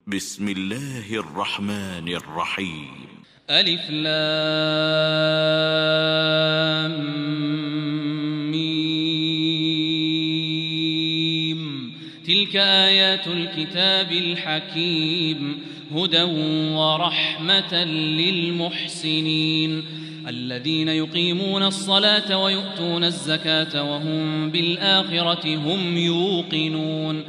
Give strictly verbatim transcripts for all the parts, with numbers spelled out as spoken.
بسم الله الرحمن الرحيم. ألف لام ميم. تلك آيات الكتاب الحكيم هدى ورحمة للمحسنين الذين يقيمون الصلاة ويؤتون الزكاة وهم بالآخرة هم يوقنون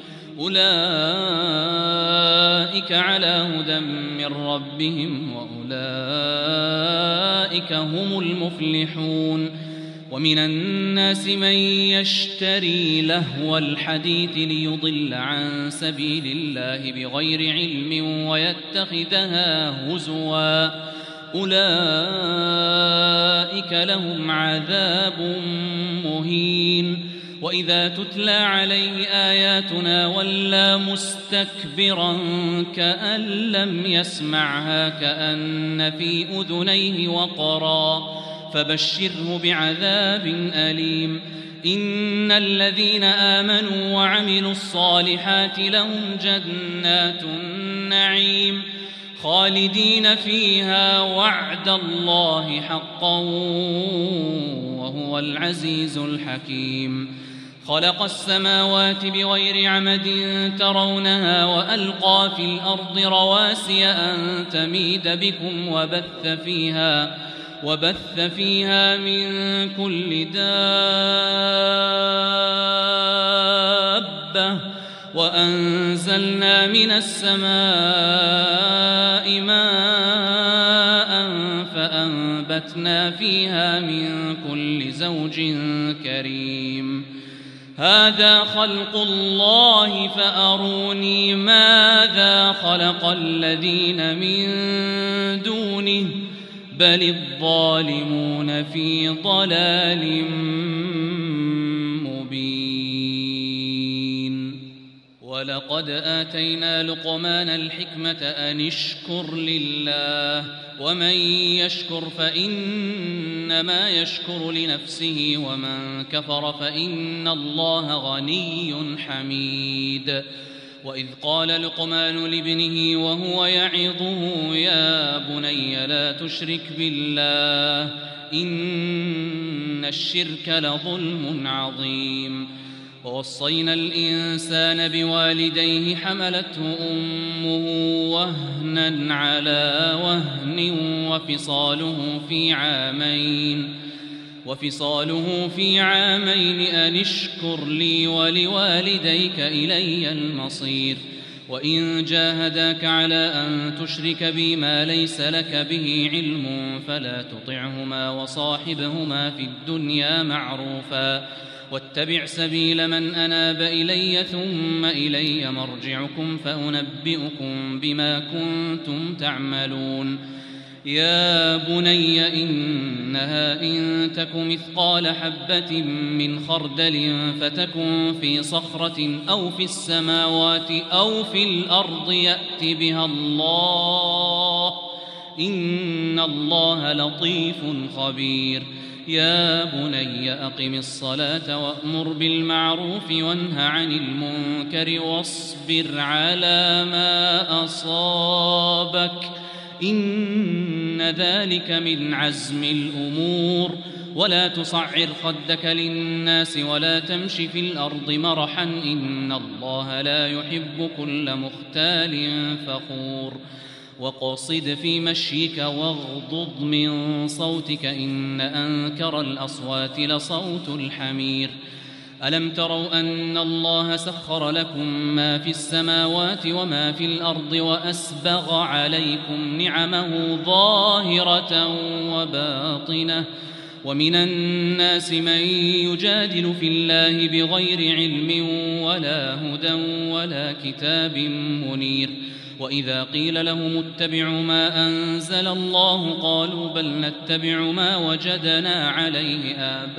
أولئك على هدى من ربهم وأولئك هم المفلحون. ومن الناس من يشتري لهو الحديث ليضل عن سبيل الله بغير علم ويتخذها هزوا أولئك لهم عذاب مهين. وإذا تتلى عليه آياتنا ولى مستكبرا كأن لم يسمعها كأن في أذنيه وقرا فبشره بعذاب أليم. إن الذين آمنوا وعملوا الصالحات لهم جنات النعيم خالدين فيها وعد الله حقا وهو العزيز الحكيم. خلق السماوات بغير عمد ترونها وألقى في الأرض رواسي أن تميد بكم وبث فيها وبث فيها من كل دابة وأنزلنا من السماء ماء فأنبتنا فيها من كل زوج كريم. هذا خلق الله فأروني ماذا خلق الذين من دونه بل الظالمون في ضلال مبين. ولقد آتينا لقمان الحكمة أن اشكر لله ومن يشكر فإنما يشكر لنفسه ومن كفر فإن الله غني حميد. وإذ قال لقمان لابنه وهو يعظه يا بني لا تشرك بالله إن الشرك لظلم عظيم. ووصينا الإنسان بوالديه حملته أمه وهنا على وهن وفصاله في عامين وفصاله في عامين أن اشكر لي ولوالديك إلي المصير. وإن جاهداك على أن تشرك بي ما ليس لك به علم فلا تطعهما وصاحبهما في الدنيا معروفا واتبع سبيل من أناب إلي ثم إلي مرجعكم فأنبئكم بما كنتم تعملون. يا بني إنها إن تك مثقال حبة من خردل فتكن في صخرة أو في السماوات أو في الأرض يأت بها الله إن الله لطيف خبير. يا بني أقم الصلاة وأمر بالمعروف وانه عن المنكر واصبر على ما أصابك إن ذلك من عزم الأمور. ولا تصعر خدك للناس ولا تمش في الأرض مرحا إن الله لا يحب كل مختال فخور. وقصد في مشيك واغضض من صوتك إن أنكر الأصوات لصوت الحمير. ألم تروا أن الله سخر لكم ما في السماوات وما في الأرض وأسبغ عليكم نعمه ظاهرة وباطنة ومن الناس من يجادل في الله بغير علم ولا هدى ولا كتاب منير. وإذا قيل لهم اتبعوا ما أنزل الله قالوا بل نتبع ما وجدنا عليه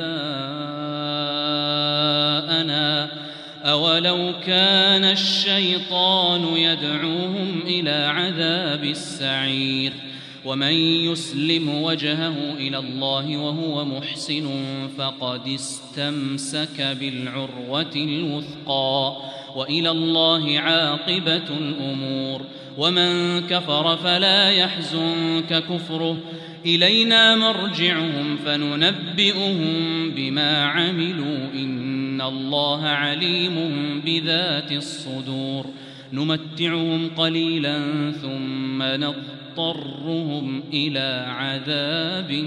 آباءنا أولو كان الشيطان يدعوهم إلى عذاب السعير. ومن يسلم وجهه إلى الله وهو محسن فقد استمسك بالعروة الوثقى وإلى الله عاقبة الأمور. ومن كفر فلا يحزنك كفره إلينا مرجعهم فننبئهم بما عملوا إن الله عليم بذات الصدور نمتعهم قليلا ثم نضطرهم إلى عذاب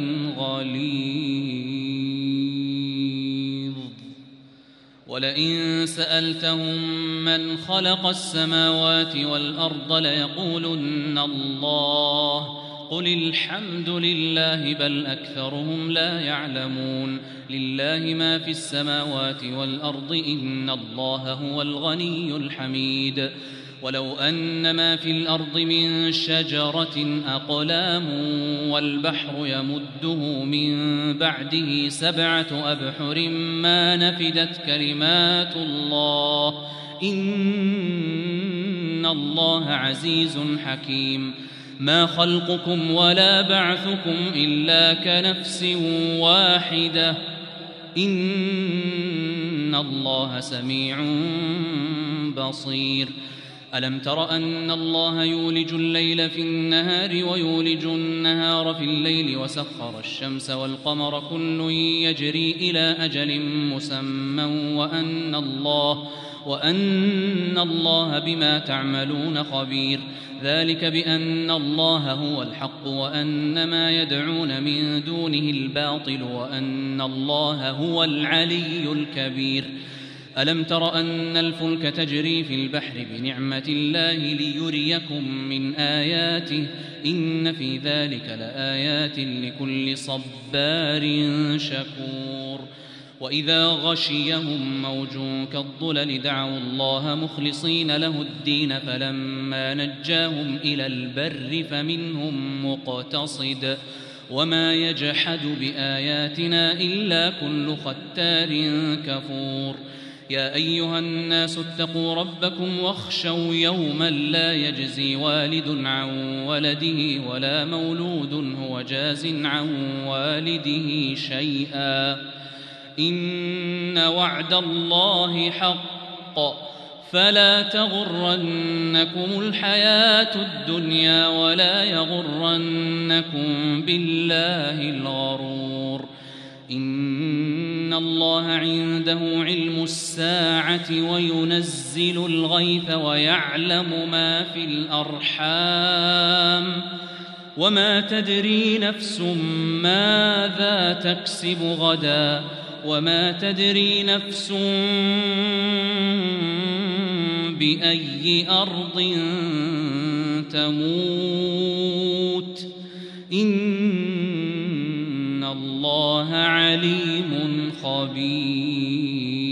غليظ ولئن سألتهم من خلق السماوات والأرض ليقولن الله قل الحمد لله بل أكثرهم لا يعلمون لله ما في السماوات والأرض إن الله هو الغني الحميد ولو أن ما في الأرض من شجرة أقلام والبحر يمده من بعده سبعة أبحر ما نفدت كلمات الله إن الله عزيز حكيم ما خلقكم ولا بعثكم إلا كنفس واحدة إن الله سميع بصير ألم تر أن الله يولج الليل في النهار ويولج النهار في الليل وسخر الشمس والقمر كل يجري إلى أجل مسمى وأن الله وأن الله بما تعملون خبير ذلك بأن الله هو الحق وأن ما يدعون من دونه الباطل وأن الله هو العلي الكبير ألم تر أن الفلك تجري في البحر بنعمة الله ليريكم من آياته إن في ذلك لآيات لكل صبار شكور وإذا غشيهم موج كالظلل دعوا الله مخلصين له الدين فلما نجاهم إلى البر فمنهم مقتصد وما يجحد بآياتنا إلا كل ختار كفور يا أيها الناس اتقوا ربكم واخشوا يوما لا يجزي والد عن ولده ولا مولود هو جاز عن والده شيئا إن وعد الله حق فلا تغرنكم الحياة الدنيا ولا يغرنكم بالله الغرور إن الله عنده علم الساعة وينزل الغيث ويعلم ما في الأرحام وما تدري نفس ماذا تكسب غدا وما تدري نفس بأي أرض تموت إن الله عليم خبير